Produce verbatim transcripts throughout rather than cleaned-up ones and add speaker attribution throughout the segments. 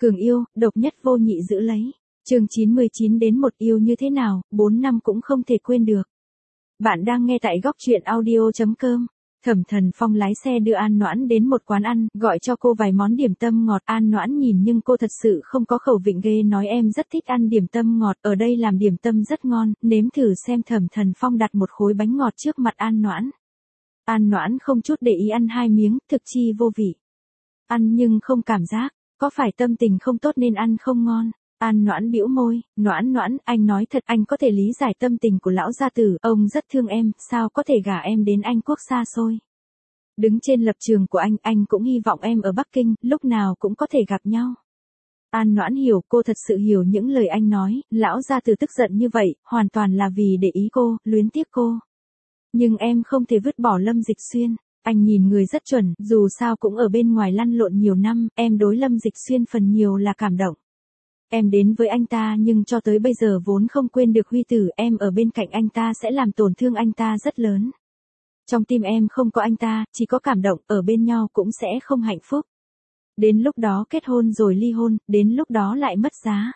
Speaker 1: Cường yêu, độc nhất vô nhị giữ lấy. Chương chín mươi chín đến một yêu như thế nào, bốn năm cũng không thể quên được. Bạn đang nghe tại góc truyện audio chấm com. Thẩm Thần Phong lái xe đưa An Noãn đến một quán ăn, gọi cho cô vài món điểm tâm ngọt. An Noãn nhìn nhưng cô thật sự không có khẩu vị ghê, nói em rất thích ăn điểm tâm ngọt, ở đây làm điểm tâm rất ngon, nếm thử xem. Thẩm Thần Phong đặt một khối bánh ngọt trước mặt An Noãn. An Noãn không chút để ý ăn hai miếng, thực chi vô vị. Ăn nhưng không cảm giác, có phải tâm tình không tốt nên ăn không ngon? An Noãn bĩu môi, Noãn Noãn, anh nói thật, anh có thể lý giải tâm tình của lão gia tử, ông rất thương em, sao có thể gả em đến Anh quốc xa xôi. Đứng trên lập trường của anh, anh cũng hy vọng em ở Bắc Kinh, lúc nào cũng có thể gặp nhau. An Noãn hiểu, cô thật sự hiểu những lời anh nói, lão gia tử tức giận như vậy, hoàn toàn là vì để ý cô, luyến tiếc cô. Nhưng em không thể vứt bỏ Lâm Dịch Xuyên. Anh nhìn người rất chuẩn, dù sao cũng ở bên ngoài lăn lộn nhiều năm, em đối Lâm Dịch Xuyên phần nhiều là cảm động. Em đến với anh ta nhưng cho tới bây giờ vốn không quên được Huy Tử, em ở bên cạnh anh ta sẽ làm tổn thương anh ta rất lớn. Trong tim em không có anh ta, chỉ có cảm động, ở bên nhau cũng sẽ không hạnh phúc. Đến lúc đó kết hôn rồi ly hôn, đến lúc đó lại mất giá.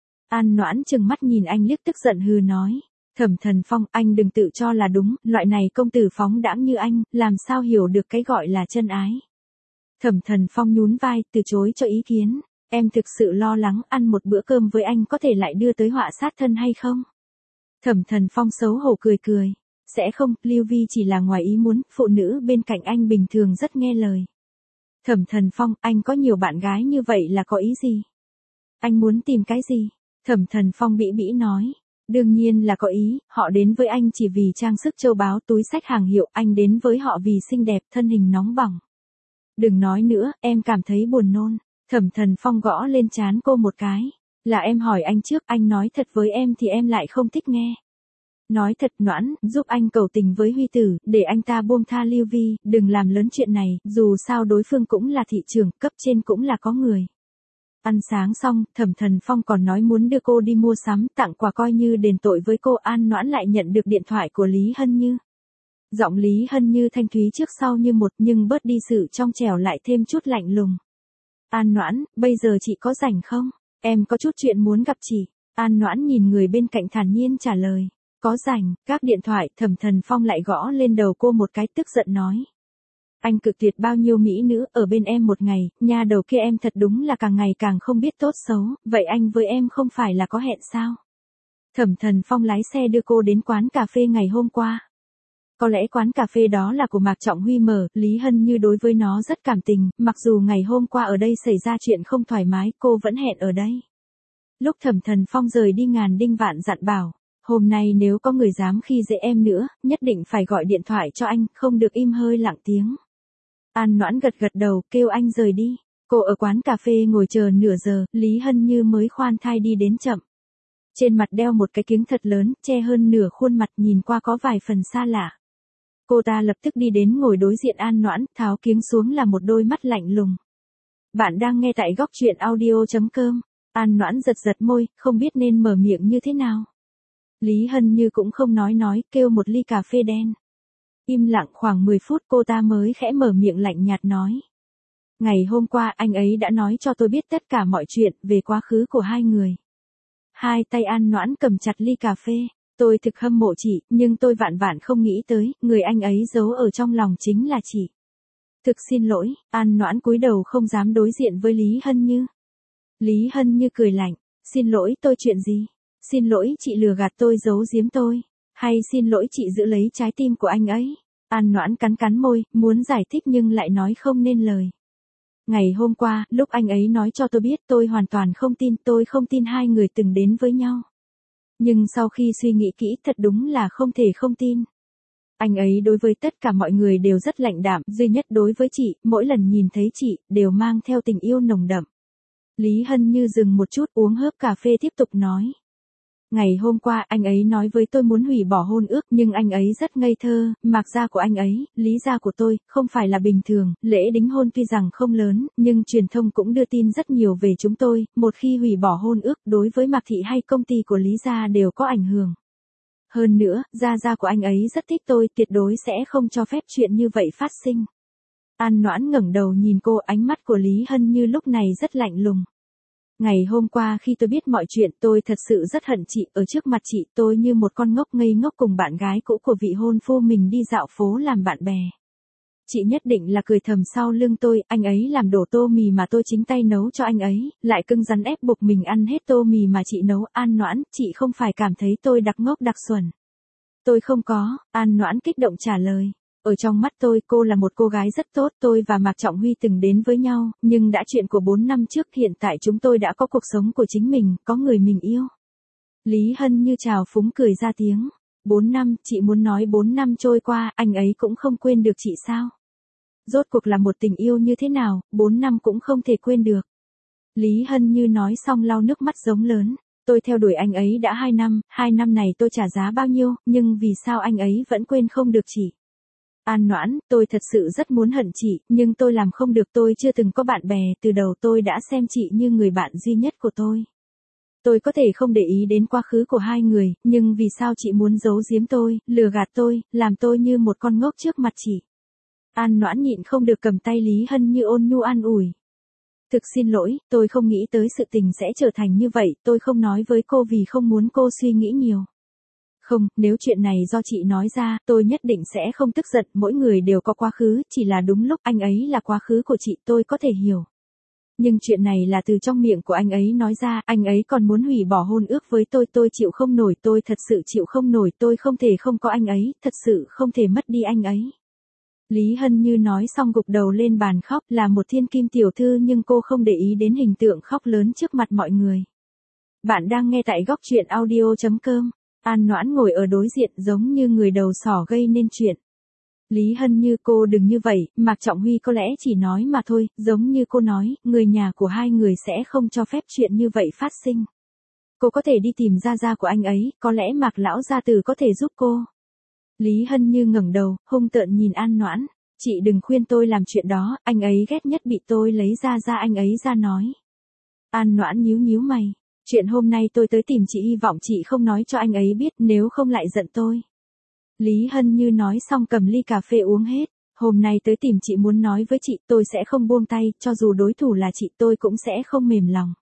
Speaker 1: An Noãn trừng mắt nhìn anh liếc, tức giận hừ nói. Thẩm Thần Phong, anh đừng tự cho là đúng, loại này công tử phóng đãng như anh, làm sao hiểu được cái gọi là chân ái. Thẩm Thần Phong nhún vai, từ chối cho ý kiến. Em thực sự lo lắng ăn một bữa cơm với anh có thể lại đưa tới họa sát thân hay không? Thẩm Thần Phong xấu hổ cười cười. Sẽ không, Lưu Vi chỉ là ngoài ý muốn, phụ nữ bên cạnh anh bình thường rất nghe lời. Thẩm Thần Phong, anh có nhiều bạn gái như vậy là có ý gì? Anh muốn tìm cái gì? Thẩm Thần Phong bĩ bĩ nói. Đương nhiên là có ý, họ đến với anh chỉ vì trang sức châu báu, túi xách hàng hiệu, anh đến với họ vì xinh đẹp, thân hình nóng bỏng. Đừng nói nữa, em cảm thấy buồn nôn. Thẩm Thần Phong gõ lên trán cô một cái. Là em hỏi anh trước, anh nói thật với em thì em lại không thích nghe. Nói thật Noãn, giúp anh cầu tình với Huy Tử, để anh ta buông tha Lưu Vi, đừng làm lớn chuyện này, dù sao đối phương cũng là thị trưởng, cấp trên cũng là có người. Ăn sáng xong, Thẩm Thần Phong còn nói muốn đưa cô đi mua sắm, tặng quà coi như đền tội với cô. An Noãn lại nhận được điện thoại của Lý Hân Như. Giọng Lý Hân Như thanh thúy trước sau như một, nhưng bớt đi sự trong trẻo lại thêm chút lạnh lùng. An Noãn, bây giờ chị có rảnh không? Em có chút chuyện muốn gặp chị. An Noãn nhìn người bên cạnh thản nhiên trả lời. Có rảnh, gác điện thoại, Thẩm Thần Phong lại gõ lên đầu cô một cái, tức giận nói. Anh cực tuyệt bao nhiêu mỹ nữ, ở bên em một ngày, nha đầu kia em thật đúng là càng ngày càng không biết tốt xấu, vậy anh với em không phải là có hẹn sao? Thẩm Thần Phong lái xe đưa cô đến quán cà phê ngày hôm qua. Có lẽ quán cà phê đó là của Mạc Trọng Huy mở, Lý Hân Như đối với nó rất cảm tình, mặc dù ngày hôm qua ở đây xảy ra chuyện không thoải mái, cô vẫn hẹn ở đây. Lúc Thẩm Thần Phong rời đi ngàn đinh vạn dặn bảo, hôm nay nếu có người dám khi dễ em nữa, nhất định phải gọi điện thoại cho anh, không được im hơi lặng tiếng. An Noãn gật gật đầu, kêu anh rời đi. Cô ở quán cà phê ngồi chờ nửa giờ, Lý Hân Như mới khoan thai đi đến chậm. Trên mặt đeo một cái kiếng thật lớn, che hơn nửa khuôn mặt, nhìn qua có vài phần xa lạ. Cô ta lập tức đi đến ngồi đối diện An Noãn, tháo kiếng xuống là một đôi mắt lạnh lùng. Bạn đang nghe tại góc truyện audio chấm com. An Noãn giật giật môi, không biết nên mở miệng như thế nào. Lý Hân Như cũng không nói nói, kêu một ly cà phê đen. Im lặng khoảng mười phút cô ta mới khẽ mở miệng lạnh nhạt nói. Ngày hôm qua anh ấy đã nói cho tôi biết tất cả mọi chuyện về quá khứ của hai người. Hai tay An Noãn cầm chặt ly cà phê. Tôi thực hâm mộ chị, nhưng tôi vạn vạn không nghĩ tới, người anh ấy giấu ở trong lòng chính là chị. Thực xin lỗi, An Noãn cúi đầu không dám đối diện với Lý Hân Như. Lý Hân Như cười lạnh, xin lỗi tôi chuyện gì? Xin lỗi chị lừa gạt tôi, giấu giếm tôi, hay xin lỗi chị giữ lấy trái tim của anh ấy? An Noãn cắn cắn môi, muốn giải thích nhưng lại nói không nên lời. Ngày hôm qua, lúc anh ấy nói cho tôi biết, tôi hoàn toàn không tin, tôi không tin hai người từng đến với nhau. Nhưng sau khi suy nghĩ kỹ, thật đúng là không thể không tin. Anh ấy đối với tất cả mọi người đều rất lạnh đạm, duy nhất đối với chị, mỗi lần nhìn thấy chị, đều mang theo tình yêu nồng đậm. Lý Hân Như dừng một chút, uống hớp cà phê tiếp tục nói. Ngày hôm qua, anh ấy nói với tôi muốn hủy bỏ hôn ước, nhưng anh ấy rất ngây thơ, Mạc gia của anh ấy, Lý gia của tôi, không phải là bình thường, lễ đính hôn tuy rằng không lớn, nhưng truyền thông cũng đưa tin rất nhiều về chúng tôi, một khi hủy bỏ hôn ước, đối với Mạc thị hay công ty của Lý gia đều có ảnh hưởng. Hơn nữa, gia gia của anh ấy rất thích tôi, tuyệt đối sẽ không cho phép chuyện như vậy phát sinh. An Noãn ngẩng đầu nhìn cô, ánh mắt của Lý Hân Như lúc này rất lạnh lùng. Ngày hôm qua khi tôi biết mọi chuyện tôi thật sự rất hận chị, ở trước mặt chị tôi như một con ngốc ngây ngốc cùng bạn gái cũ của vị hôn phu mình đi dạo phố làm bạn bè. Chị nhất định là cười thầm sau lưng tôi, anh ấy làm đổ tô mì mà tôi chính tay nấu cho anh ấy, lại cưng rắn ép buộc mình ăn hết tô mì mà chị nấu. An Noãn, chị không phải cảm thấy tôi đặc ngốc đặc xuẩn. Tôi không có, An Noãn kích động trả lời. Ở trong mắt tôi cô là một cô gái rất tốt, tôi và Mạc Trọng Huy từng đến với nhau, nhưng đã chuyện của bốn năm trước, hiện tại chúng tôi đã có cuộc sống của chính mình, có người mình yêu. Lý Hân Như trào phúng cười ra tiếng. Bốn năm, chị muốn nói bốn năm trôi qua, anh ấy cũng không quên được chị sao? Rốt cuộc là một tình yêu như thế nào, bốn năm cũng không thể quên được. Lý Hân Như nói xong lau nước mắt giống lớn. Tôi theo đuổi anh ấy đã hai năm, hai năm này tôi trả giá bao nhiêu, nhưng vì sao anh ấy vẫn quên không được chị? An Noãn, tôi thật sự rất muốn hận chị, nhưng tôi làm không được, tôi chưa từng có bạn bè, từ đầu tôi đã xem chị như người bạn duy nhất của tôi. Tôi có thể không để ý đến quá khứ của hai người, nhưng vì sao chị muốn giấu giếm tôi, lừa gạt tôi, làm tôi như một con ngốc trước mặt chị? An Noãn nhịn không được cầm tay Lý Hân Như ôn nhu an ủi. Thực xin lỗi, tôi không nghĩ tới sự tình sẽ trở thành như vậy, tôi không nói với cô vì không muốn cô suy nghĩ nhiều. Không, nếu chuyện này do chị nói ra, tôi nhất định sẽ không tức giận, mỗi người đều có quá khứ, chỉ là đúng lúc anh ấy là quá khứ của chị tôi có thể hiểu. Nhưng chuyện này là từ trong miệng của anh ấy nói ra, anh ấy còn muốn hủy bỏ hôn ước với tôi, tôi chịu không nổi, tôi thật sự chịu không nổi, tôi không thể không có anh ấy, thật sự không thể mất đi anh ấy. Lý Hân Như nói xong gục đầu lên bàn khóc, là một thiên kim tiểu thư nhưng cô không để ý đến hình tượng khóc lớn trước mặt mọi người. Bạn đang nghe tại góc truyện audio chấm com. An Noãn ngồi ở đối diện giống như người đầu sỏ gây nên chuyện. Lý Hân Như, cô đừng như vậy, Mạc Trọng Huy có lẽ chỉ nói mà thôi, giống như cô nói, người nhà của hai người sẽ không cho phép chuyện như vậy phát sinh. Cô có thể đi tìm gia gia của anh ấy, có lẽ Mạc lão gia tử có thể giúp cô. Lý Hân Như ngẩng đầu, hung tợn nhìn An Noãn, chị đừng khuyên tôi làm chuyện đó, anh ấy ghét nhất bị tôi lấy gia gia anh ấy ra nói. An Noãn nhíu nhíu mày. Chuyện hôm nay tôi tới tìm chị hy vọng chị không nói cho anh ấy biết, nếu không lại giận tôi. Lý Hân Như nói xong cầm ly cà phê uống hết. Hôm nay tới tìm chị muốn nói với chị, tôi sẽ không buông tay, cho dù đối thủ là chị tôi cũng sẽ không mềm lòng.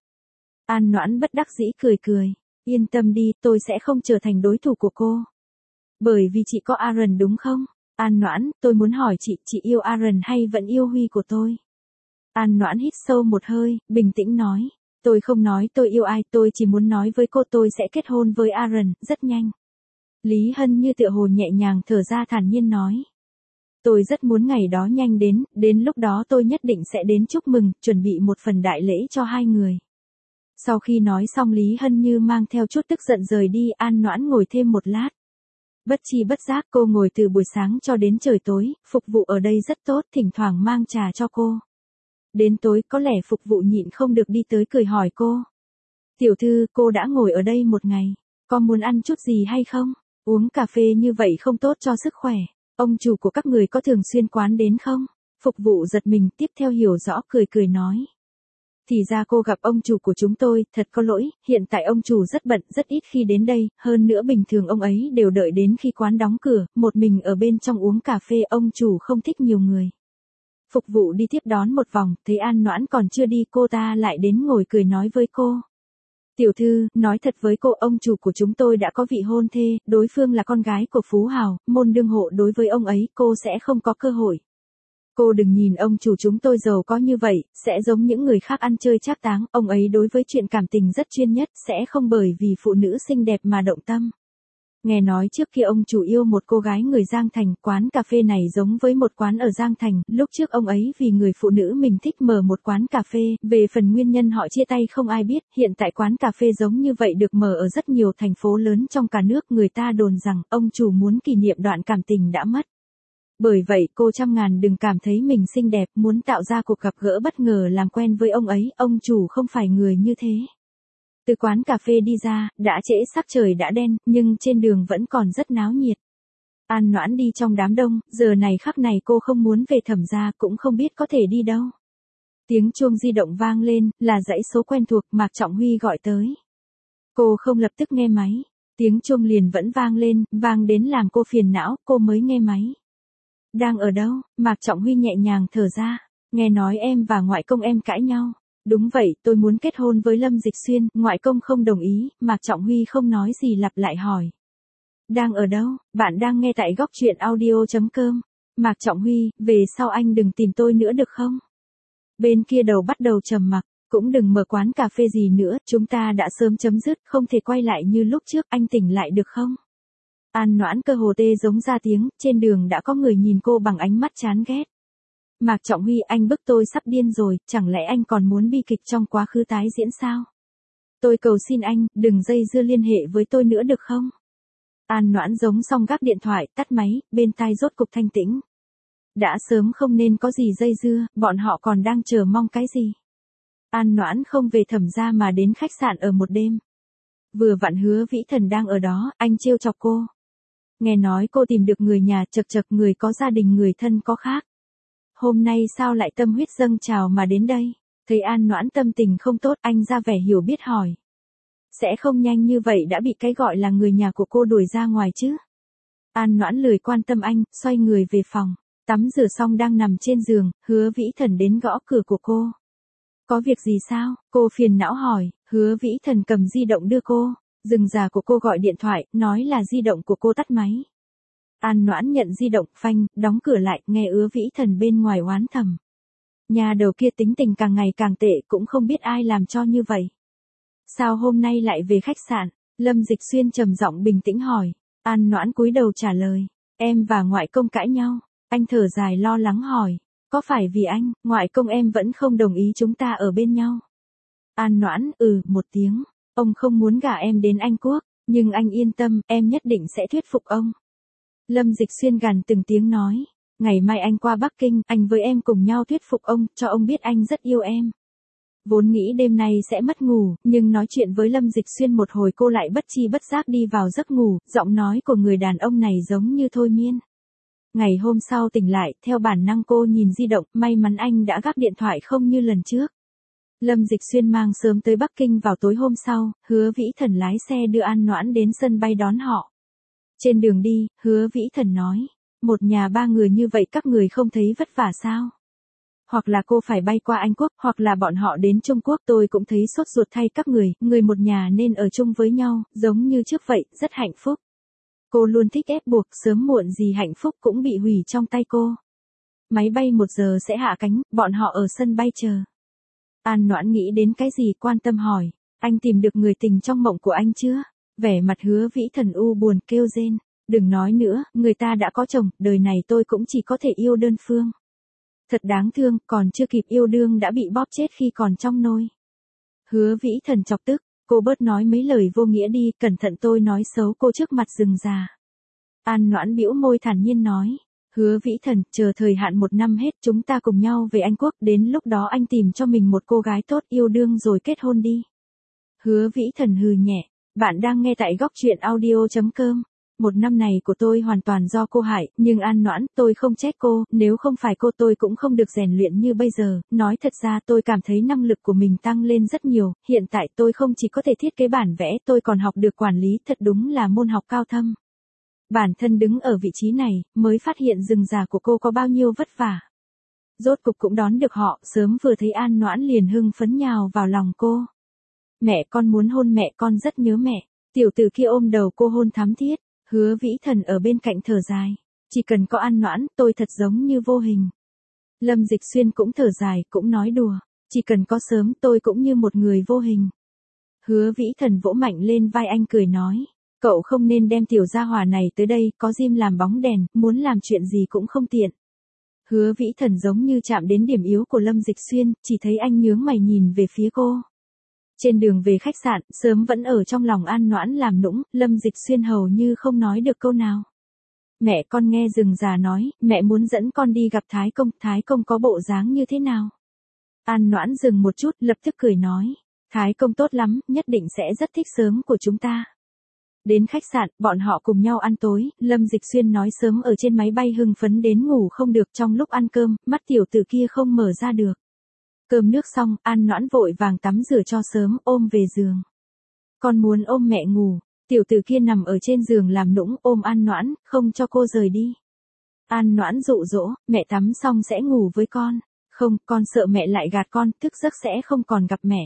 Speaker 1: An Noãn bất đắc dĩ cười cười. Yên tâm đi, tôi sẽ không trở thành đối thủ của cô. Bởi vì chị có Aaron đúng không? An Noãn, tôi muốn hỏi chị, chị yêu Aaron hay vẫn yêu Huy của tôi? An Noãn hít sâu một hơi, bình tĩnh nói. Tôi không nói tôi yêu ai, tôi chỉ muốn nói với cô tôi sẽ kết hôn với Aaron, rất nhanh. Lý Hân Như tựa hồ nhẹ nhàng thở ra thản nhiên nói. Tôi rất muốn ngày đó nhanh đến, đến lúc đó tôi nhất định sẽ đến chúc mừng, chuẩn bị một phần đại lễ cho hai người. Sau khi nói xong Lý Hân Như mang theo chút tức giận rời đi, An Noãn ngồi thêm một lát. Bất chi bất giác cô ngồi từ buổi sáng cho đến trời tối, phục vụ ở đây rất tốt, thỉnh thoảng mang trà cho cô. Đến tối có lẽ phục vụ nhịn không được đi tới cười hỏi cô. Tiểu thư, cô đã ngồi ở đây một ngày, có muốn ăn chút gì hay không? Uống cà phê như vậy không tốt cho sức khỏe. Ông chủ của các người có thường xuyên quán đến không? Phục vụ giật mình, tiếp theo hiểu rõ cười cười nói. Thì ra cô gặp ông chủ của chúng tôi, thật có lỗi, hiện tại ông chủ rất bận, rất ít khi đến đây, hơn nữa bình thường ông ấy đều đợi đến khi quán đóng cửa, một mình ở bên trong uống cà phê, ông chủ không thích nhiều người. Phục vụ đi tiếp đón một vòng, thấy An Noãn còn chưa đi, cô ta lại đến ngồi cười nói với cô. Tiểu thư, nói thật với cô, ông chủ của chúng tôi đã có vị hôn thê, đối phương là con gái của Phú Hào, môn đương hộ, đối với ông ấy, cô sẽ không có cơ hội. Cô đừng nhìn ông chủ chúng tôi giàu có như vậy, sẽ giống những người khác ăn chơi trác táng, ông ấy đối với chuyện cảm tình rất chuyên nhất, sẽ không bởi vì phụ nữ xinh đẹp mà động tâm. Nghe nói trước kia ông chủ yêu một cô gái người Giang Thành, quán cà phê này giống với một quán ở Giang Thành, lúc trước ông ấy vì người phụ nữ mình thích mở một quán cà phê, về phần nguyên nhân họ chia tay không ai biết, hiện tại quán cà phê giống như vậy được mở ở rất nhiều thành phố lớn trong cả nước, người ta đồn rằng ông chủ muốn kỷ niệm đoạn cảm tình đã mất. Bởi vậy cô trăm ngàn đừng cảm thấy mình xinh đẹp, muốn tạo ra cuộc gặp gỡ bất ngờ làm quen với ông ấy, ông chủ không phải người như thế. Từ quán cà phê đi ra, đã trễ sắc trời đã đen, nhưng trên đường vẫn còn rất náo nhiệt. An Noãn đi trong đám đông, giờ này khắc này cô không muốn về Thẩm gia, cũng không biết có thể đi đâu. Tiếng chuông di động vang lên, là dãy số quen thuộc, Mạc Trọng Huy gọi tới. Cô không lập tức nghe máy, tiếng chuông liền vẫn vang lên, vang đến làm cô phiền não, cô mới nghe máy. Đang ở đâu? Mạc Trọng Huy nhẹ nhàng thở ra, nghe nói em và ngoại công em cãi nhau. Đúng vậy, tôi muốn kết hôn với Lâm Dịch Xuyên, ngoại công không đồng ý, Mạc Trọng Huy không nói gì lặp lại hỏi. Đang ở đâu? Bạn đang nghe tại góc truyện audio.com. Mạc Trọng Huy, về sau anh đừng tìm tôi nữa được không? Bên kia đầu bắt đầu trầm mặc, cũng đừng mở quán cà phê gì nữa, chúng ta đã sớm chấm dứt, không thể quay lại như lúc trước, anh tỉnh lại được không? An Noãn cơ hồ tê giống ra tiếng, trên đường đã có người nhìn cô bằng ánh mắt chán ghét. Mạc Trọng Huy, anh bức tôi sắp điên rồi, chẳng lẽ anh còn muốn bi kịch trong quá khứ tái diễn sao? Tôi cầu xin anh, đừng dây dưa liên hệ với tôi nữa được không? An Noãn giống xong gác điện thoại, tắt máy, bên tai rốt cục thanh tĩnh. Đã sớm không nên có gì dây dưa, bọn họ còn đang chờ mong cái gì? An Noãn không về Thẩm gia mà đến khách sạn ở một đêm. Vừa vặn Hứa Vĩ Thần đang ở đó, anh trêu chọc cô. Nghe nói cô tìm được người nhà, chật chật, người có gia đình người thân có khác. Hôm nay sao lại tâm huyết dâng trào mà đến đây? Thấy An Noãn tâm tình không tốt, anh ra vẻ hiểu biết hỏi. Sẽ không nhanh như vậy đã bị cái gọi là người nhà của cô đuổi ra ngoài chứ? An Noãn lười quan tâm anh, xoay người về phòng. Tắm rửa xong đang nằm trên giường, Hứa Vĩ Thần đến gõ cửa của cô. Có việc gì sao? Cô phiền não hỏi. Hứa Vĩ Thần cầm di động đưa cô. Rừng già của cô gọi điện thoại, nói là di động của cô tắt máy. An Noãn nhận di động, phanh, đóng cửa lại, nghe Hứa Vĩ Thần bên ngoài oán thầm. Nhà đầu kia tính tình càng ngày càng tệ, cũng không biết ai làm cho như vậy. Sao hôm nay lại về khách sạn? Lâm Dịch Xuyên trầm giọng bình tĩnh hỏi. An Noãn cúi đầu trả lời. Em và ngoại công cãi nhau. Anh thở dài lo lắng hỏi. Có phải vì anh, ngoại công em vẫn không đồng ý chúng ta ở bên nhau? An Noãn, ừ, một tiếng. Ông không muốn gả em đến Anh Quốc, nhưng anh yên tâm, em nhất định sẽ thuyết phục ông. Lâm Dịch Xuyên gằn từng tiếng nói. Ngày mai anh qua Bắc Kinh, anh với em cùng nhau thuyết phục ông, cho ông biết anh rất yêu em. Vốn nghĩ đêm nay sẽ mất ngủ, nhưng nói chuyện với Lâm Dịch Xuyên một hồi cô lại bất chi bất giác đi vào giấc ngủ, giọng nói của người đàn ông này giống như thôi miên. Ngày hôm sau tỉnh lại, theo bản năng cô nhìn di động, may mắn anh đã gác điện thoại không như lần trước. Lâm Dịch Xuyên mang sớm tới Bắc Kinh vào tối hôm sau, Hứa Vĩ Thần lái xe đưa An Noãn đến sân bay đón họ. Trên đường đi, Hứa Vĩ Thần nói, một nhà ba người như vậy các người không thấy vất vả sao? Hoặc là cô phải bay qua Anh Quốc, hoặc là bọn họ đến Trung Quốc, tôi cũng thấy sốt ruột thay các người, người một nhà nên ở chung với nhau, giống như trước vậy, rất hạnh phúc. Cô luôn thích ép buộc, sớm muộn gì hạnh phúc cũng bị hủy trong tay cô. Máy bay một giờ sẽ hạ cánh, bọn họ ở sân bay chờ. An Noãn nghĩ đến cái gì quan tâm hỏi, anh tìm được người tình trong mộng của anh chưa? Vẻ mặt Hứa Vĩ Thần u buồn kêu rên, đừng nói nữa, người ta đã có chồng, đời này tôi cũng chỉ có thể yêu đơn phương. Thật đáng thương, còn chưa kịp yêu đương đã bị bóp chết khi còn trong nôi. Hứa Vĩ Thần chọc tức, cô bớt nói mấy lời vô nghĩa đi, cẩn thận tôi nói xấu cô trước mặt rừng già. An Noãn bĩu môi thản nhiên nói, Hứa Vĩ Thần, chờ thời hạn một năm hết chúng ta cùng nhau về Anh Quốc, đến lúc đó anh tìm cho mình một cô gái tốt yêu đương rồi kết hôn đi. Hứa Vĩ Thần hừ nhẹ, bạn đang nghe tại góc truyện audio.com. Một năm này của tôi hoàn toàn do cô hại, nhưng An Noãn, tôi không trách cô, nếu không phải cô tôi cũng không được rèn luyện như bây giờ, nói thật ra tôi cảm thấy năng lực của mình tăng lên rất nhiều, hiện tại tôi không chỉ có thể thiết kế bản vẽ, tôi còn học được quản lý, thật đúng là môn học cao thâm. Bản thân đứng ở vị trí này, mới phát hiện rừng già của cô có bao nhiêu vất vả. Rốt cục cũng đón được họ, sớm vừa thấy An Noãn liền hưng phấn nhào vào lòng cô. Mẹ con muốn hôn, mẹ con rất nhớ mẹ. Tiểu tử kia ôm đầu cô hôn thắm thiết. Hứa Vĩ Thần ở bên cạnh thở dài. Chỉ cần có An Noãn, tôi thật giống như vô hình. Lâm Dịch Xuyên cũng thở dài, cũng nói đùa. Chỉ cần có sớm, tôi cũng như một người vô hình. Hứa Vĩ Thần vỗ mạnh lên vai anh cười nói. Cậu không nên đem tiểu gia hỏa này tới đây, có Jim làm bóng đèn, muốn làm chuyện gì cũng không tiện. Hứa Vĩ Thần giống như chạm đến điểm yếu của Lâm Dịch Xuyên, chỉ thấy anh nhướng mày nhìn về phía cô. Trên đường về khách sạn, sớm vẫn ở trong lòng An Noãn làm nũng, Lâm Dịch Xuyên hầu như không nói được câu nào. Mẹ con nghe rừng già nói, mẹ muốn dẫn con đi gặp Thái Công, Thái Công có bộ dáng như thế nào? An Noãn dừng một chút, lập tức cười nói. Thái Công tốt lắm, nhất định sẽ rất thích sớm của chúng ta. Đến khách sạn, bọn họ cùng nhau ăn tối, Lâm Dịch Xuyên nói sớm ở trên máy bay hưng phấn đến ngủ không được, trong lúc ăn cơm, mắt tiểu tử kia không mở ra được. Cơm nước xong, An Noãn vội vàng tắm rửa cho sớm, ôm về giường. Con muốn ôm mẹ ngủ, tiểu tử kia nằm ở trên giường làm nũng, ôm An Noãn, không cho cô rời đi. An Noãn dụ dỗ, mẹ tắm xong sẽ ngủ với con. Không, con sợ mẹ lại gạt con, thức giấc sẽ không còn gặp mẹ.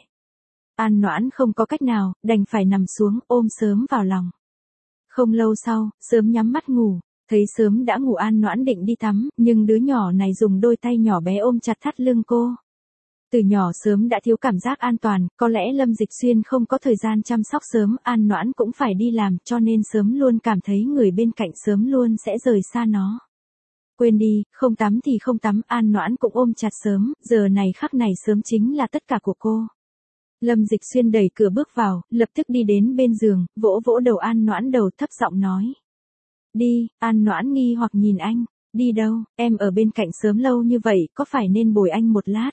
Speaker 1: An Noãn không có cách nào, đành phải nằm xuống, ôm Sớm vào lòng. Không lâu sau, Sớm nhắm mắt ngủ, thấy Sớm đã ngủ An Noãn định đi tắm, nhưng đứa nhỏ này dùng đôi tay nhỏ bé ôm chặt thắt lưng cô. Từ nhỏ Sớm đã thiếu cảm giác an toàn, có lẽ Lâm Dịch Xuyên không có thời gian chăm sóc Sớm, An Noãn cũng phải đi làm, cho nên Sớm luôn cảm thấy người bên cạnh Sớm luôn sẽ rời xa nó. Quên đi, không tắm thì không tắm, An Noãn cũng ôm chặt Sớm, giờ này khắc này Sớm chính là tất cả của cô. Lâm Dịch Xuyên đẩy cửa bước vào, lập tức đi đến bên giường, vỗ vỗ đầu An Noãn đầu, thấp giọng nói. Đi, An Noãn nghi hoặc nhìn anh, đi đâu, em ở bên cạnh Sớm lâu như vậy, có phải nên bồi anh một lát?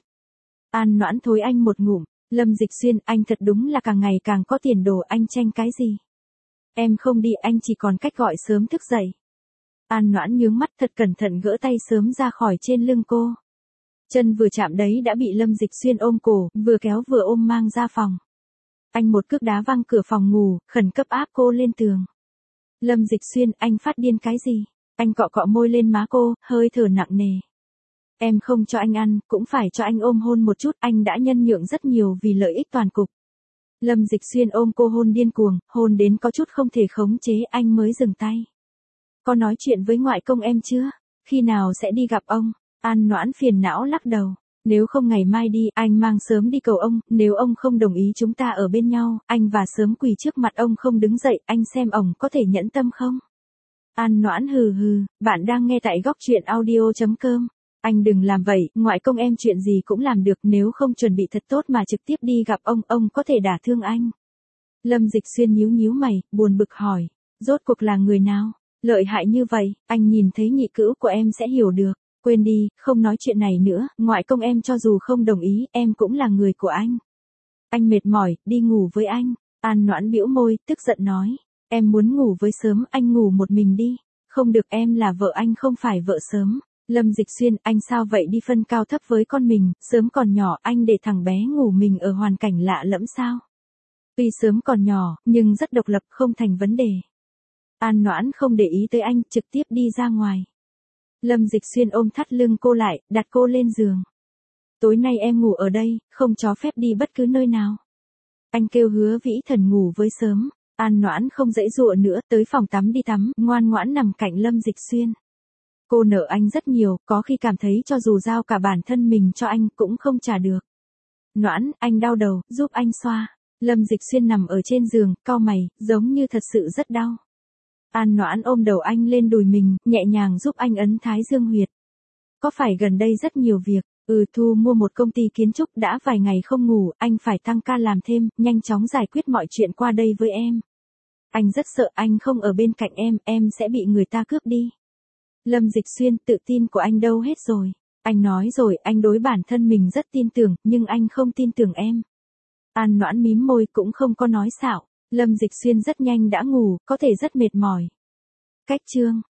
Speaker 1: An Noãn thối anh một ngụm, Lâm Dịch Xuyên, anh thật đúng là càng ngày càng có tiền đồ, anh tranh cái gì? Em không đi, anh chỉ còn cách gọi Sớm thức dậy. An Noãn nhướng mắt thật cẩn thận gỡ tay Sớm ra khỏi trên lưng cô. Chân vừa chạm đấy đã bị Lâm Dịch Xuyên ôm cổ, vừa kéo vừa ôm mang ra phòng. Anh một cước đá văng cửa phòng ngủ, khẩn cấp áp cô lên tường. Lâm Dịch Xuyên, anh phát điên cái gì? Anh cọ cọ môi lên má cô, hơi thở nặng nề. Em không cho anh ăn, cũng phải cho anh ôm hôn một chút, anh đã nhân nhượng rất nhiều vì lợi ích toàn cục. Lâm Dịch Xuyên ôm cô hôn điên cuồng, hôn đến có chút không thể khống chế, anh mới dừng tay. Có nói chuyện với ngoại công em chưa? Khi nào sẽ đi gặp ông? An Noãn phiền não lắc đầu. Nếu không ngày mai đi, anh mang Sớm đi cầu ông, nếu ông không đồng ý chúng ta ở bên nhau, anh và Sớm quỳ trước mặt ông không đứng dậy, anh xem ông có thể nhẫn tâm không? An Noãn hừ hừ, bạn đang nghe tại góc truyện audio chấm com. Anh đừng làm vậy, ngoại công em chuyện gì cũng làm được, nếu không chuẩn bị thật tốt mà trực tiếp đi gặp ông, ông có thể đả thương anh. Lâm Dịch Xuyên nhíu nhíu mày, buồn bực hỏi, rốt cuộc là người nào? Lợi hại như vậy, anh nhìn thấy nhị cữu của em sẽ hiểu được. Quên đi, không nói chuyện này nữa, ngoại công em cho dù không đồng ý, em cũng là người của anh. Anh mệt mỏi, đi ngủ với anh. An Noãn bĩu môi, tức giận nói. Em muốn ngủ với Sớm, anh ngủ một mình đi. Không được, em là vợ anh không phải vợ Sớm. Lâm Dịch Xuyên, anh sao vậy, đi phân cao thấp với con mình, Sớm còn nhỏ, anh để thằng bé ngủ mình ở hoàn cảnh lạ lẫm sao? Tuy Sớm còn nhỏ, nhưng rất độc lập, không thành vấn đề. An Noãn không để ý tới anh, trực tiếp đi ra ngoài. Lâm Dịch Xuyên ôm thắt lưng cô lại, đặt cô lên giường. Tối nay em ngủ ở đây, không cho phép đi bất cứ nơi nào. Anh kêu Hứa Vĩ Thần ngủ với Sớm. An Noãn không giãy giụa nữa, tới phòng tắm đi tắm, ngoan ngoãn nằm cạnh Lâm Dịch Xuyên. Cô nợ anh rất nhiều, có khi cảm thấy cho dù giao cả bản thân mình cho anh cũng không trả được. Noãn, anh đau đầu, giúp anh xoa. Lâm Dịch Xuyên nằm ở trên giường, cau mày, giống như thật sự rất đau. An Noãn ôm đầu anh lên đùi mình, nhẹ nhàng giúp anh ấn thái dương huyệt. Có phải gần đây rất nhiều việc? Ừ, Thu mua một công ty kiến trúc, đã vài ngày không ngủ, anh phải tăng ca làm thêm, nhanh chóng giải quyết mọi chuyện qua đây với em. Anh rất sợ anh không ở bên cạnh em, em sẽ bị người ta cướp đi. Lâm Dịch Xuyên, tự tin của anh đâu hết rồi? Anh nói rồi, anh đối bản thân mình rất tin tưởng, nhưng anh không tin tưởng em. An Noãn mím môi cũng không có nói xạo. Lâm Dịch Xuyên rất nhanh đã ngủ, có thể rất mệt mỏi. Cách chương